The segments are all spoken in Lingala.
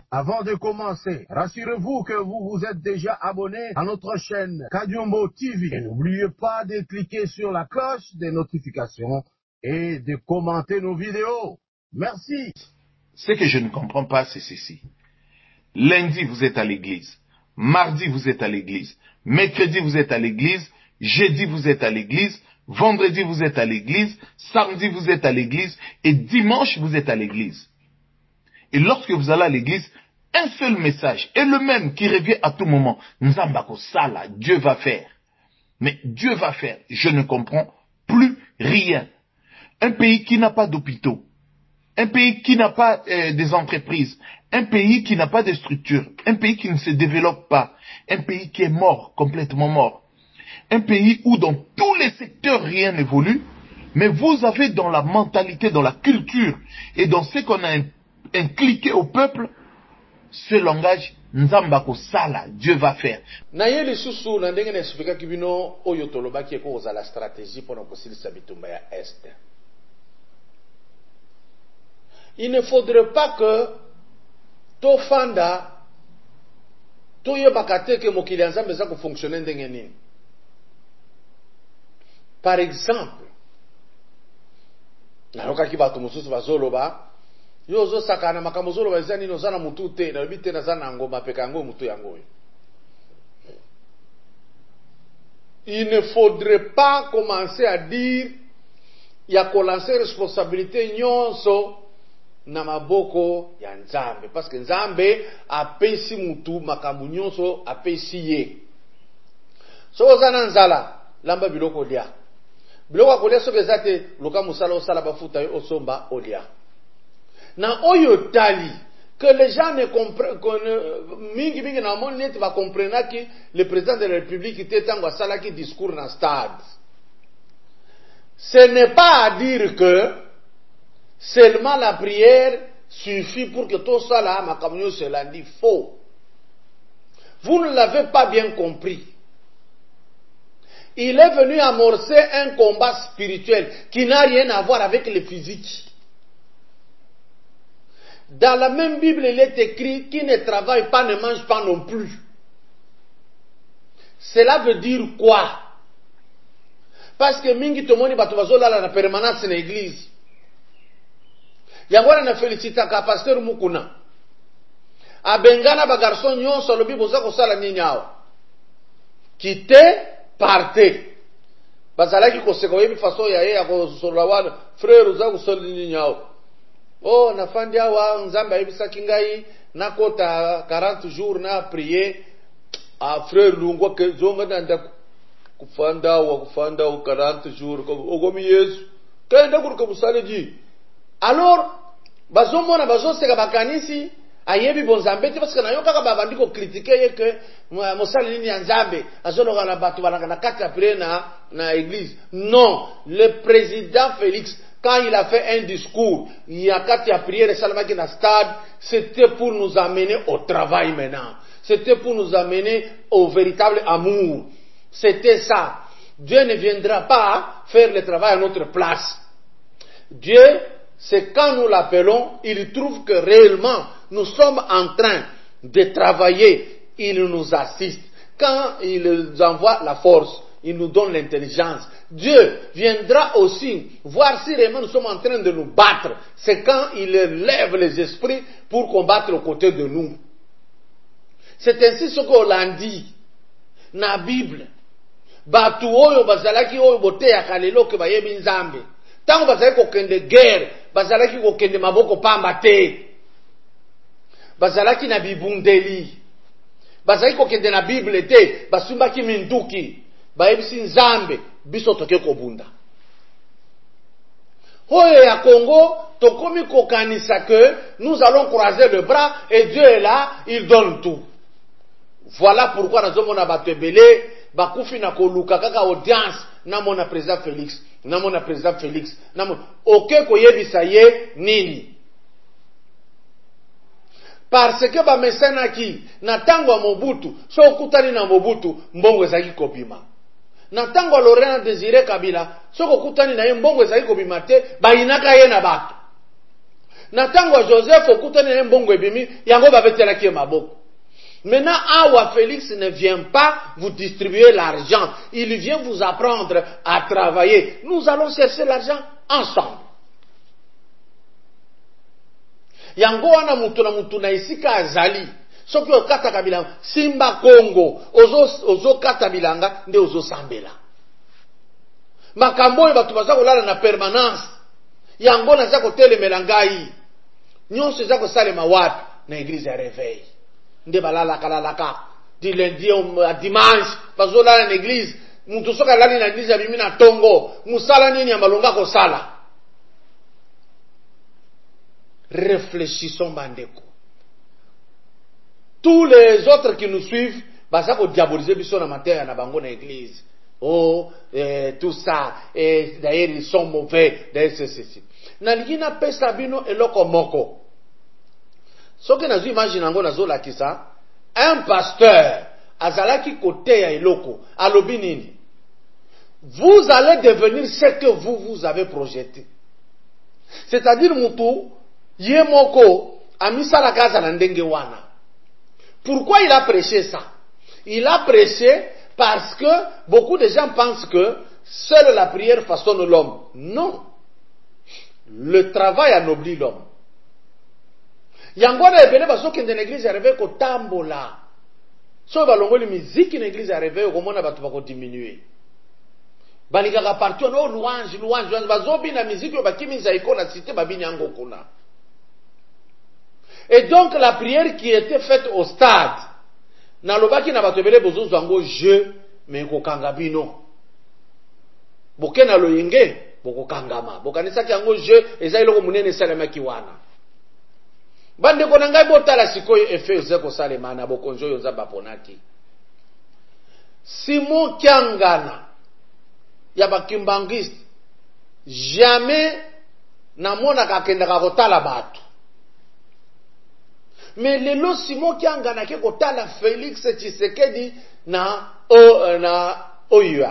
Avant de commencer, rassurez-vous que vous vous êtes déjà abonné à notre chaîne Kadiombo TV. Et n'oubliez pas de cliquer sur la cloche des notifications et de commenter nos vidéos. Merci. Ce que je ne comprends pas, c'est ceci. Lundi, vous êtes à l'église. Mardi, vous êtes à l'église. Mercredi, vous êtes à l'église. Jeudi, vous êtes à l'église. Vendredi, vous êtes à l'église. Samedi, vous êtes à l'église. Et dimanche, vous êtes à l'église. Et lorsque vous allez à l'église, un seul message est le même qui revient à tout moment. Nzambako Sala, Dieu va faire. Mais Dieu va faire. Je ne comprends plus rien. Un pays qui n'a pas d'hôpitaux, un pays qui n'a pas des entreprises, un pays qui n'a pas de structures, un pays qui ne se développe pas, un pays qui est mort, complètement mort. Un pays où dans tous les secteurs rien n'évolue, mais vous avez dans la mentalité, dans la culture et dans ce qu'on a inculqué au peuple, ce langage, Nzambako Sala, Dieu va faire. Nayeli susu na ndenge na expliquer kibino oyo tolobaki eko za la stratégie pour kosilisa bitumba ya Est. Il ne faudrait pas que tofanda toyebaka te ke mokili ya Nzambe eza kofonctionner ndenge nini. Par exemple, nalokaki bato mosusu bazoloba yo ozosakana makambo ozoloba eza nini oza na mutu te nalobi te naza na ngoma peka yango mutu yango oyo. Il ne faudrait pas commencer à dire ya kolancer responsabilité nyonso na maboko ya Nzambe, parce que Nzambe apesi mutu makambo nyonso apesi ye. So oza na nzala lamba biloko lia. Biloko kolia soki eza te loka musala osala bafuta yo osomba olia. Na oyo tali que les gens ne comprennent mingi na moni neti va comprendre que le président de la République était tango sala ki discours na stade. Ce n'est pas à dire que seulement la prière suffit pour que tout ça là makamyo se l'a dit faux. Vous ne l'avez pas bien compris. Il est venu amorcer un combat spirituel qui n'a rien à voir avec le physique. Dans la même Bible, il est écrit qui ne travaille pas ne mange pas non plus. Cela veut dire quoi? Parce que mingi tomoni batu bazola la permanence na église. Yangwana na félicita ka pasteur Mukuna. Abengana ba garçon nyonso lobi boza ko sala nini awa. Quitter, partez. Bazalaki ko seko yebi façon ya ye ya ko sola wana frère uza ko sala nini awa. Oh, nafandi awa Nzambe ayebisaki ngai nakota 40 jours na prier a frère Lungo ke zonga nda kufanda wa 40 jours ogomi Yesu kenda kuruka musale di. Alors bazomona bazoseka bakanisi ayebi bonzambe te parce que nayo kaka babandi ko critiquer ye que mosala nini ya Nzambe azoloka na batu balanga na kati ya prier na église. Non, le président Félix quand il a fait un discours, il y a quatre prières et na stade, c'était pour nous amener au travail maintenant. C'était pour nous amener au véritable amour. C'était ça. Dieu ne viendra pas faire le travail à notre place. Dieu, c'est quand nous l'appelons, il trouve que réellement nous sommes en train de travailler, il nous assiste. Quand il nous envoie la force, il nous donne l'intelligence. Dieu viendra aussi voir si réellement nous sommes en train de nous battre. C'est quand il lève les esprits pour combattre aux côtés de nous. C'est ainsi ce qu'on l'a dit dans la Bible. Batu oyo bazalaki oyo bote ya kalelo ke bayebi Nzambe. Tango bazalaki kokende guerre, bazalaki kokende maboko pamba te. Bazalaki na bibundeli. Bazalaki kokende na Bible te, basumbaki minduki. Baebisi Nzambe biso toke kobunda. Oyo ya Congo tokomi kokanisa que nous allons croiser le bras et Dieu est là, il donne tout. Voilà pourquoi nazomona bato ebele bakufi na koluka kaka audience na mona président Félix, na mona président Félix, na mona oke koyebisa ye nini. Parce que ba mesana ki na tango ya Mobutu, so okutani na Mobutu mbongo ezaki kobima. Na tango Laurent Désiré Kabila, soko kutani na ye mbongo ezali kobima te, bayinaka ye na bato. Na tango Joseph okutane mbongo ebimi yango babetelaki maboko. Maintenant, Awa Félix ne vient pas vous distribuer l'argent. Il vient vous apprendre à travailler. Nous allons chercher l'argent ensemble. Yango wana mutu na isika azali. Soki okata kabilanga Simba Congo ozo kata bilanga nde ozo sambela. Makambo batu baza kolala na permanence. Yango na za kotelemela ngai. Nyonso za kosalema wapi na église ya réveil. Nde balala kalalaka di lundi à dimanche bazolala na église. Mutu soka lali na église ya bimi na tongo. Musala nini ya malonga ko sala. Réfléchissons bandeko. Tous les autres qui nous suivent, baza ko diaboliser biso na matin na bango na église. Oh, tout ça, et d'ailleurs ils sont mauvais, d'ailleurs c'est ceci. Na ligina pesa bino eloko moko. Soki nazo imagine nango nazo lakisa, un pasteur azalaki côté ya eloko, alobi nini? Vous allez devenir ce que vous avez projeté. C'est-à-dire mutu ye moko amisala kaza na ndenge wana. Pourquoi il a prêché ça? Il a prêché parce que beaucoup de gens pensent que seule la prière façonne l'homme. Non. Le travail anoblit l'homme. Yangwana ebele basoki ndene église arrivé ko tambola. So balongoli musique na église arrivé ko mona batu bako diminuer. Balikaka partout no louange bazobi na musique yo bakimiza iko na cité babini yango kuna. Et donc la prière qui était faite au stade, na lobaki na batebele bozo zango je me ko kangabino. Boke na loyenge boko kangama. Bokanisa ki yango je eza iloko munene salema ki wana. Bande ko na ngai botala sikoyo efe ze ko salema na bokonjo yo za baponaki. Simon Kiangana ya bakimbangiste jamais na mona ka kenda ka kotala batu. Mais lelo Simon Kiangana ke kotala Félix Tshisekedi na Oyua.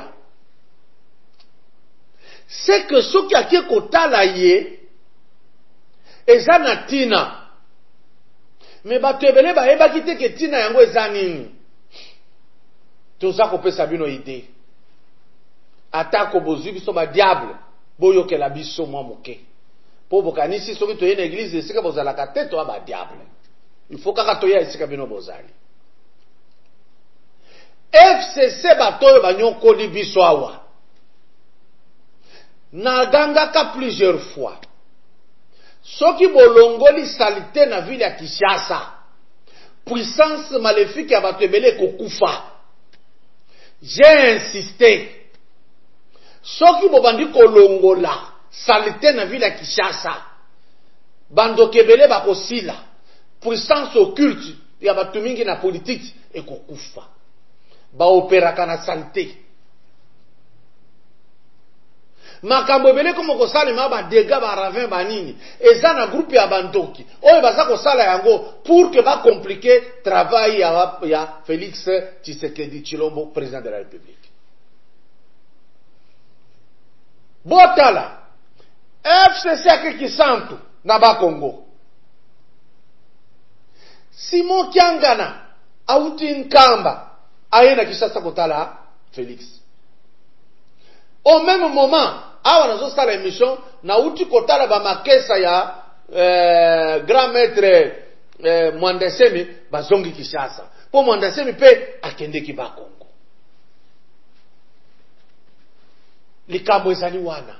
C'est que ce qui a ke kotala ye eza na tina. Mais batebele ba eba kite ke tina yango eza nini. Toza ko pesa bino idée. Atako bozwi biso ba diable boyo ke la biso mwa moke. Po bokanisi soki toye na église esika bozala ka teto ba diable. Il faut kaka toya esika bino bozali. FCC batoyo banyoko di biso awa. Na gangaka plusieurs fois. Soki bolongoli salité na ville ya Kinshasa. Puissance maléfique ya batebele kokufa. J'ai insisté. Soki bobandi kolongola salité na ville ya Kinshasa. Bando kebele bakosila. Puissance occulte ya batu mingi na politique ekokufa. Ba operaka na salité. Makambo ebele komo kosalema ba dégâts ba ravin ba nini. Eza na groupe ya bandoki. Oyo baza kosala yango pour que ba compliquer travail ya Félix Tshisekedi Tshilombo, président de la République. Botala FCC akiki santu na ba Congo. Simon Kiangana auti nkamba ayena Kinshasa kotala Félix. Au même moment, awa nazo sala émission na uti kotala ba makesa ya grand maître Mwandesemi bazongi Kinshasa. Po Mwandesemi pe akendeki ba Congo. Likambo ezali wana.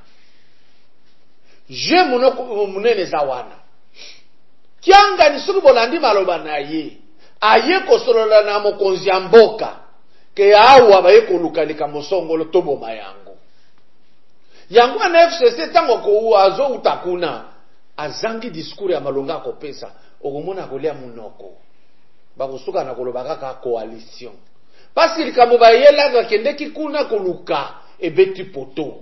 Je monoko munene za wana. Kianga ni suku bolandi maloba na ye. Aye kosolola na mokonzi ya mboka. Ke awa baye koluka likambo songolo tobo mayango. Yango na FCC tango ko azo utakuna. Azangi discours ya malonga ko pesa. Okomona kolia munoko. Bakosuka na koloba kaka coalition. Parce likambo bayela ga kendeki kuna koluka ebeti poto.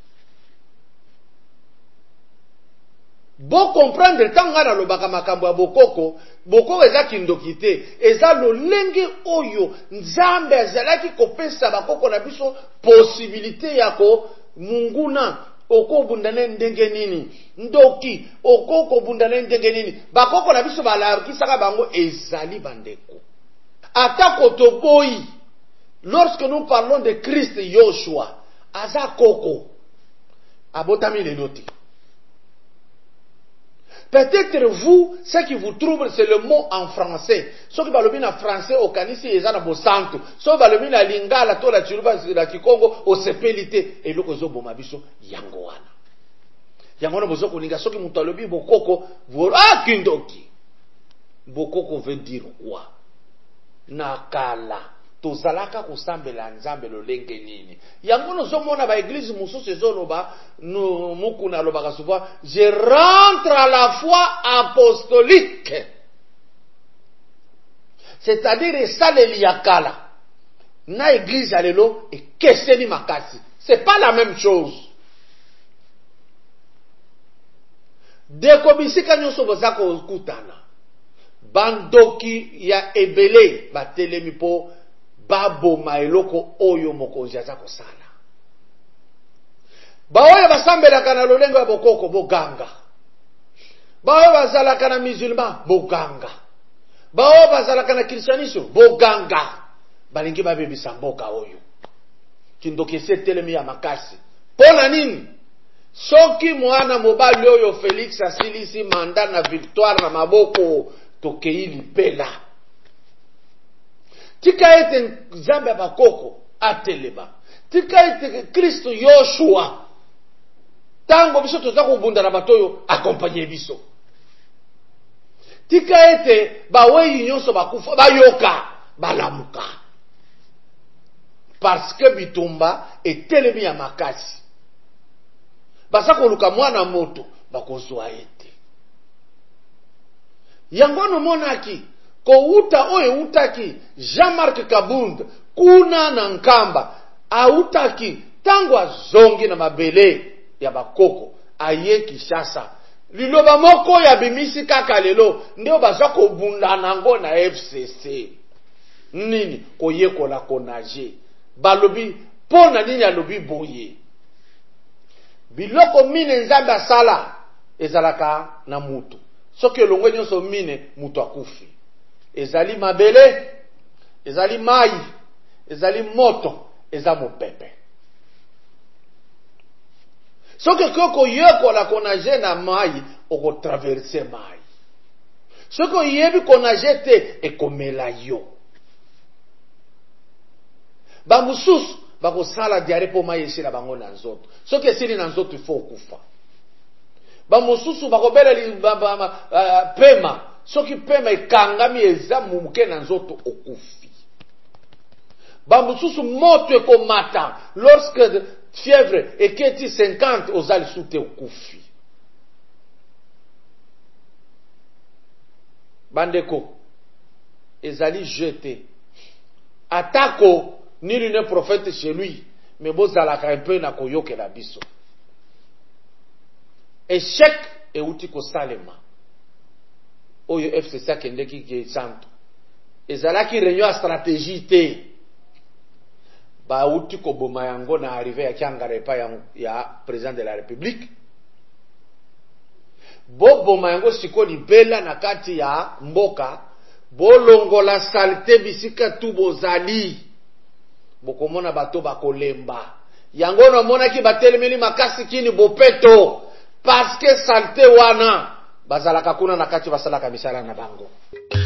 Bo comprendre tanga na lobaka makambo ya bokoko, bokoko eza kindokite, eza lolenge oyo nzambe azalaki kopesa bakoko na biso possibilité ya ko munguna oko bundane ndenge nini ndoki oko bundane ndenge nini bakoko na biso balakisaka bango ezali bandeko atako toboyi. Lorsque nous parlons de Christ Yoshua aza koko abotami lelo te. Peut-être vous, ce qui vous trouble, c'est le mot en français. Ce qui va le en français, au Kanisi, et Zana Bosanto. Ce qui va le la Lingala, la Chiluba, la Kikongo, au Sepelite, et le Kozo Bomabiso, Yangoana. Yangoana Bozo Koninga, ce qui m'utalobi, Bokoko, voilà Kindoki. Bokoko veut dire quoi? Nakala. Tozalaka kusambela nzambe lolenge nini. Yango nozomona ba église mususu ezoloba no mukuna lobaka souvent je rentre à la foi apostolique. C'est-à-dire esaleli yakala. Na église alelo et keseni makasi. C'est pas la même chose. Deko bisika nyonso bozako kutana. Bandoki ya ebele batelemi po babo maeloko oyo mokonzi aza kosala. Baoyo basambelaka na lolengo ya bokoko boganga. Baoyo bazalaka na musulman boganga. Baoyo bazalaka na christianisme boganga. Balingi babebisa mboka oyo. Kindoki etelemi ya makasi. Pona nini? Soki mwana mobali oyo Félix asilisi manda na victoire na maboko tokei lipela. Tika ete Nzambe bakoko ateleba. Tika ete Kristo Yoshua tango biso toza kubunda na batoyo akompanye biso. Tika ete baweyi nyonso bakufa bayoka balamuka. Parce que bitumba etelemi ya makasi. Basa koluka mwana moto bakozwa ete. Yangono monaki kouta oye utaki Jean-Marc Kabund kuna na nkamba autaki tango azongi na mabele ya bakoko aye Kinshasa liloba moko ya bimisi kaka lelo ndio baza kobunda nango na FCC nini koyekola konaje balobi pona nini alobi boye biloko mine Nzambe asala ezalaka na mutu soki elongwe nyonso mine mutu akufi. Ezali mabele, ezali mai, ezali moto, ezali mopepe. Soki koko yeko la konaje na mai, oko traverse mai. Soki yebi konaje te, ekomela yo. Bamususu, bako sala diare po mai esi na bango na nzoto. Soki esili na nzoto ifo okufa. Bamususu bako bela li pema. Soki pema ekangami eza mumuke na nzoto okufi. Bamususu moto ekomata. Lorsque fièvre eketi 50 ozali sute okufi. Bandeko ezali jeté. Atako nul n'est prophète chez lui, mais bozalaka un peu na koyoke la biso. Échec et outi ko salema. Oyo FCC akendeki ki santo. Ezalaki réunion stratégie te. Ba outi ko boma yango na arrivé ya kiangare pa ya président de la République. Bo yango siko libela na kati ya mboka. Bolongola salite bisika tu bozali. Bokomona bato bakolemba. Yango na monaki batelemeli makasi kini bopeto. Parce que salite wana bazalaka kuna na kati basalaka misala na bango.